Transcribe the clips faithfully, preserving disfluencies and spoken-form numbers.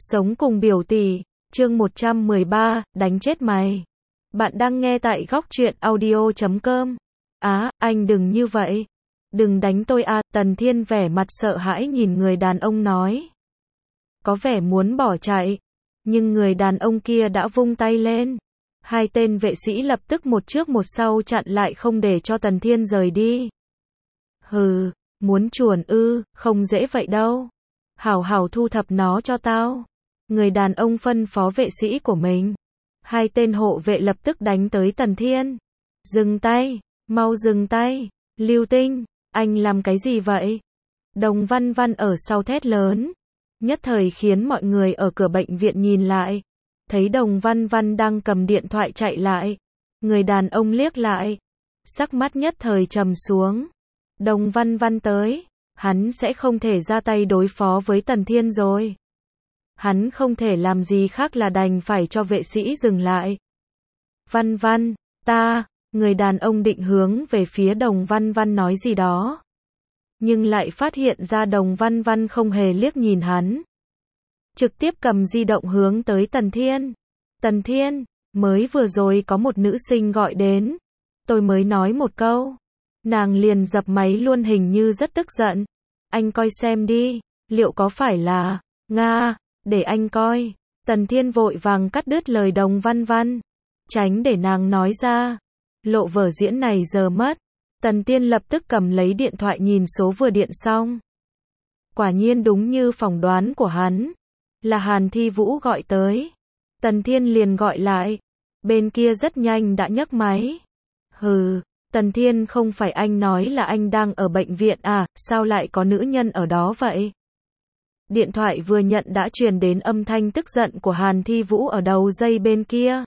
Sống cùng biểu tỷ, chương một trăm mười ba, đánh chết mày. Bạn đang nghe tại góc truyện audio chấm com. Á, anh đừng như vậy. Đừng đánh tôi à, Tần Thiên vẻ mặt sợ hãi nhìn người đàn ông nói. Có vẻ muốn bỏ chạy, nhưng người đàn ông kia đã vung tay lên. Hai tên vệ sĩ lập tức một trước một sau chặn lại không để cho Tần Thiên rời đi. Hừ, muốn chuồn ư, không dễ vậy đâu. Hảo hảo thu thập nó cho tao. Người đàn ông phân phó vệ sĩ của mình. Hai tên hộ vệ lập tức đánh tới Tần Thiên. Dừng tay, mau dừng tay. Lưu Tinh, anh làm cái gì vậy? Đồng Văn Văn ở sau thét lớn. Nhất thời khiến mọi người ở cửa bệnh viện nhìn lại. Thấy Đồng Văn Văn đang cầm điện thoại chạy lại. Người đàn ông liếc lại. Sắc mắt nhất thời trầm xuống. Đồng Văn Văn tới. Hắn sẽ không thể ra tay đối phó với Tần Thiên rồi. Hắn không thể làm gì khác là đành phải cho vệ sĩ dừng lại. Văn Văn, ta, người đàn ông định hướng về phía Đồng Văn Văn nói gì đó. Nhưng lại phát hiện ra Đồng Văn Văn không hề liếc nhìn hắn. Trực tiếp cầm di động hướng tới Tần Thiên. Tần Thiên, mới vừa rồi có một nữ sinh gọi đến. Tôi mới nói một câu. Nàng liền dập máy luôn, hình như rất tức giận. Anh coi xem đi, liệu có phải là Nga, để anh coi. Tần Thiên vội vàng cắt đứt lời Đồng Văn Văn, tránh để nàng nói ra. Lộ vở diễn này giờ mất. Tần Thiên lập tức cầm lấy điện thoại nhìn số vừa điện xong. Quả nhiên đúng như phỏng đoán của hắn, là Hàn Thi Vũ gọi tới. Tần Thiên liền gọi lại. Bên kia rất nhanh đã nhấc máy. Hừ, Tần Thiên, không phải anh nói là anh đang ở bệnh viện à, sao lại có nữ nhân ở đó vậy? Điện thoại vừa nhận đã truyền đến âm thanh tức giận của Hàn Thi Vũ ở đầu dây bên kia.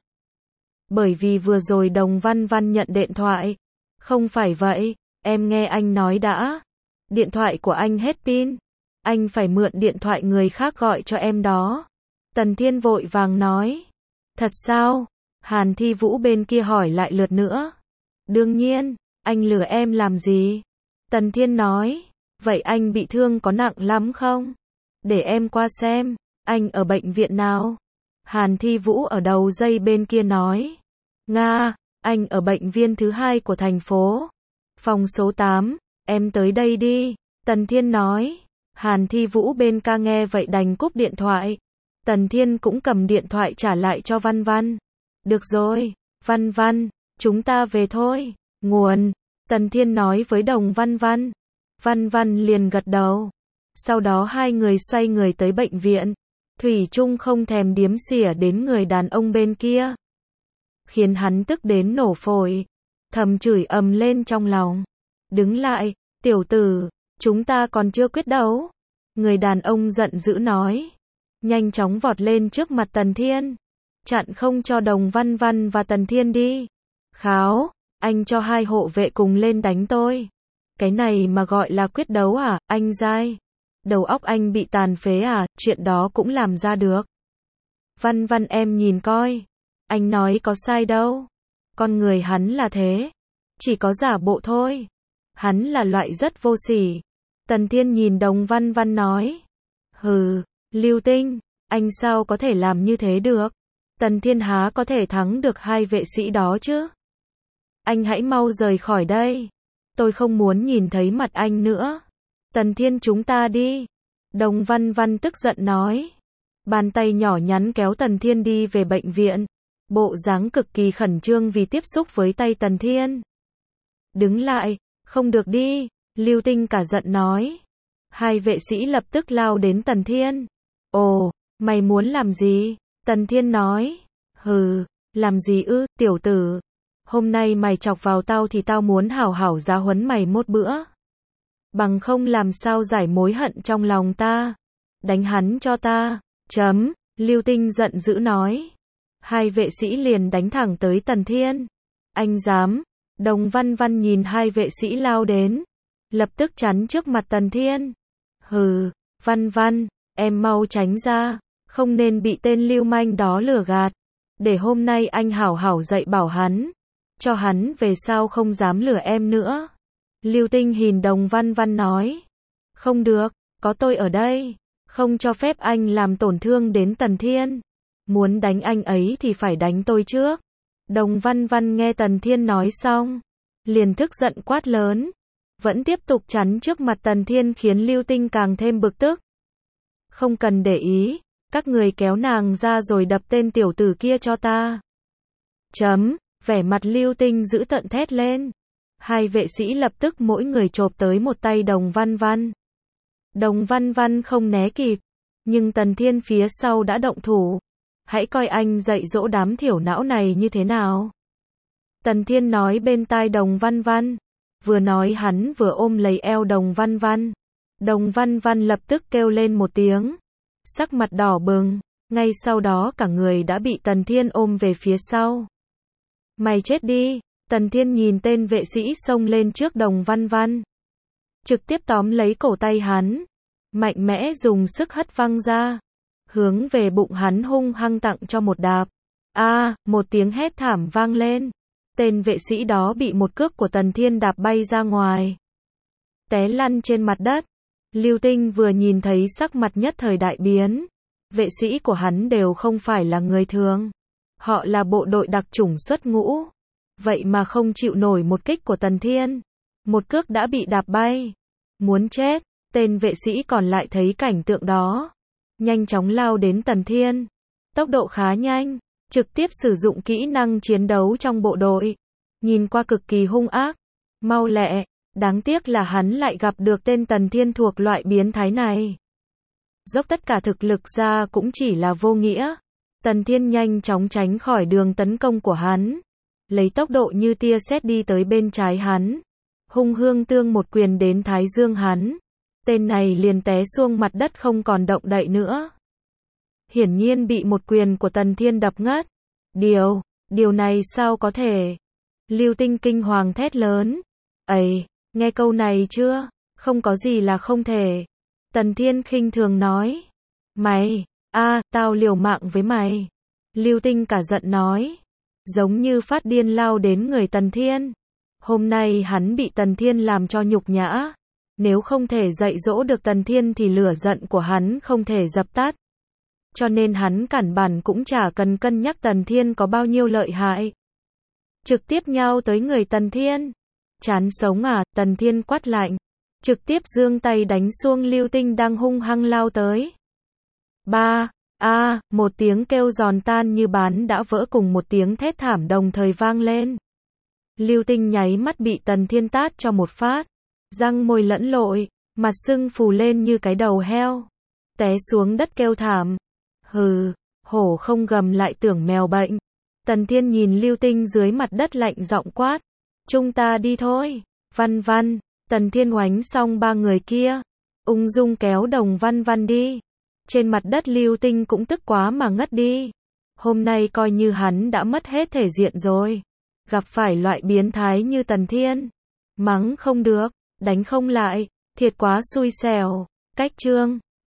Bởi vì vừa rồi Đồng Văn Văn nhận điện thoại. Không phải vậy, em nghe anh nói đã. Điện thoại của anh hết pin. Anh phải mượn điện thoại người khác gọi cho em đó. Tần Thiên vội vàng nói. Thật sao? Hàn Thi Vũ bên kia hỏi lại lượt nữa. Đương nhiên, anh lừa em làm gì? Tần Thiên nói. Vậy anh bị thương có nặng lắm không? Để em qua xem. Anh ở bệnh viện nào? Hàn Thi Vũ ở đầu dây bên kia nói. Nga, anh ở bệnh viện thứ hai của thành phố. Phòng số tám, em tới đây đi. Tần Thiên nói. Hàn Thi Vũ bên ca nghe vậy đành cúp điện thoại. Tần Thiên cũng cầm điện thoại trả lại cho Văn Văn. Được rồi, Văn Văn, chúng ta về thôi. Nguồn. Tần Thiên nói với Đồng Văn Văn. Văn Văn liền gật đầu. Sau đó hai người xoay người tới bệnh viện. Thủy chung không thèm điếm xỉa đến người đàn ông bên kia. Khiến hắn tức đến nổ phổi. Thầm chửi ầm lên trong lòng. Đứng lại, tiểu tử, chúng ta còn chưa quyết đấu. Người đàn ông giận dữ nói. Nhanh chóng vọt lên trước mặt Tần Thiên. Chặn không cho Đồng Văn Văn và Tần Thiên đi. Kháo, anh cho hai hộ vệ cùng lên đánh tôi. Cái này mà gọi là quyết đấu à, anh dai? Đầu óc anh bị tàn phế à, chuyện đó cũng làm ra được. Văn Văn, em nhìn coi. Anh nói có sai đâu. Con người hắn là thế. Chỉ có giả bộ thôi. Hắn là loại rất vô sỉ. Tần Thiên nhìn Đồng Văn Văn nói. Hừ, Lưu Tinh, anh sao có thể làm như thế được? Tần Thiên há có thể thắng được hai vệ sĩ đó chứ? Anh hãy mau rời khỏi đây. Tôi không muốn nhìn thấy mặt anh nữa. Tần Thiên, chúng ta đi. Đồng Văn Văn tức giận nói. Bàn tay nhỏ nhắn kéo Tần Thiên đi về bệnh viện. Bộ dáng cực kỳ khẩn trương vì tiếp xúc với tay Tần Thiên. Đứng lại, không được đi. Lưu Tinh cả giận nói. Hai vệ sĩ lập tức lao đến Tần Thiên. Ồ, mày muốn làm gì? Tần Thiên nói. Hừ, làm gì ư, tiểu tử. Hôm nay mày chọc vào tao thì tao muốn hảo hảo giáo huấn mày một bữa. Bằng không làm sao giải mối hận trong lòng ta. Đánh hắn cho ta. Chấm. Lưu Tinh giận dữ nói. Hai vệ sĩ liền đánh thẳng tới Tần Thiên. Anh dám. Đồng Văn Văn nhìn hai vệ sĩ lao đến. Lập tức chắn trước mặt Tần Thiên. Hừ, Văn Văn, em mau tránh ra. Không nên bị tên lưu manh đó lừa gạt. Để hôm nay anh hảo hảo dạy bảo hắn. Cho hắn về sau không dám lừa em nữa. Lưu Tinh nhìn Đồng Văn Văn nói. Không được, có tôi ở đây. Không cho phép anh làm tổn thương đến Tần Thiên. Muốn đánh anh ấy thì phải đánh tôi trước. Đồng Văn Văn nghe Tần Thiên nói xong, liền tức giận quát lớn. Vẫn tiếp tục chắn trước mặt Tần Thiên khiến Lưu Tinh càng thêm bực tức. Không cần để ý, các người kéo nàng ra rồi đập tên tiểu tử kia cho ta. Chấm, vẻ mặt Lưu Tinh giữ tợn thét lên. Hai vệ sĩ lập tức mỗi người chộp tới một tay Đồng Văn Văn. Đồng Văn Văn không né kịp, nhưng Tần Thiên phía sau đã động thủ. Hãy coi anh dạy dỗ đám thiểu não này như thế nào. Tần Thiên nói bên tai Đồng Văn Văn. Vừa nói hắn vừa ôm lấy eo Đồng Văn Văn. Đồng Văn Văn lập tức kêu lên một tiếng. Sắc mặt đỏ bừng, ngay sau đó cả người đã bị Tần Thiên ôm về phía sau. Mày chết đi, Tần Thiên nhìn tên vệ sĩ xông lên trước Đồng Văn Văn. Trực tiếp tóm lấy cổ tay hắn, mạnh mẽ dùng sức hất văng ra, hướng về bụng hắn hung hăng tặng cho một đạp. A, à, một tiếng hét thảm vang lên. Tên vệ sĩ đó bị một cước của Tần Thiên đạp bay ra ngoài, té lăn trên mặt đất. Lưu Tinh vừa nhìn thấy sắc mặt nhất thời đại biến. Vệ sĩ của hắn đều không phải là người thường. Họ là bộ đội đặc chủng xuất ngũ. Vậy mà không chịu nổi một kích của Tần Thiên. Một cước đã bị đạp bay. Muốn chết, tên vệ sĩ còn lại thấy cảnh tượng đó. Nhanh chóng lao đến Tần Thiên. Tốc độ khá nhanh, trực tiếp sử dụng kỹ năng chiến đấu trong bộ đội. Nhìn qua cực kỳ hung ác, mau lẹ. Đáng tiếc là hắn lại gặp được tên Tần Thiên thuộc loại biến thái này. Dốc tất cả thực lực ra cũng chỉ là vô nghĩa. Tần Thiên nhanh chóng tránh khỏi đường tấn công của hắn. Lấy tốc độ như tia sét đi tới bên trái hắn. Hung hương tương một quyền đến thái dương hắn. Tên này liền té xuống mặt đất không còn động đậy nữa. Hiển nhiên bị một quyền của Tần Thiên đập ngất. Điều, điều này sao có thể? Lưu Tinh kinh hoàng thét lớn. Ây! Nghe câu này chưa? Không có gì là không thể. Tần Thiên khinh thường nói. Mày, a, à, tao liều mạng với mày. Lưu Tinh cả giận nói. Giống như phát điên lao đến người Tần Thiên. Hôm nay hắn bị Tần Thiên làm cho nhục nhã. Nếu không thể dạy dỗ được Tần Thiên thì lửa giận của hắn không thể dập tắt. Cho nên hắn cản bản cũng chả cần cân nhắc Tần Thiên có bao nhiêu lợi hại. Trực tiếp nhào tới người Tần Thiên. Chán sống à, Tần Thiên quát lạnh. Trực tiếp giương tay đánh xuống Lưu Tinh đang hung hăng lao tới. Ba, a, à, một tiếng kêu giòn tan như bán đã vỡ cùng một tiếng thét thảm đồng thời vang lên. Lưu Tinh nháy mắt bị Tần Thiên tát cho một phát. Răng môi lẫn lội, mặt sưng phù lên như cái đầu heo. Té xuống đất kêu thảm. Hừ, hổ không gầm lại tưởng mèo bệnh. Tần Thiên nhìn Lưu Tinh dưới mặt đất lạnh giọng quát. Chúng ta đi thôi. Văn Văn, Tần Thiên oánh xong ba người kia. Ung dung kéo Đồng Văn Văn đi. Trên mặt đất Lưu Tinh cũng tức quá mà ngất đi. Hôm nay coi như hắn đã mất hết thể diện rồi. Gặp phải loại biến thái như Tần Thiên. Mắng không được, đánh không lại, thiệt quá xui xẻo. Cách chương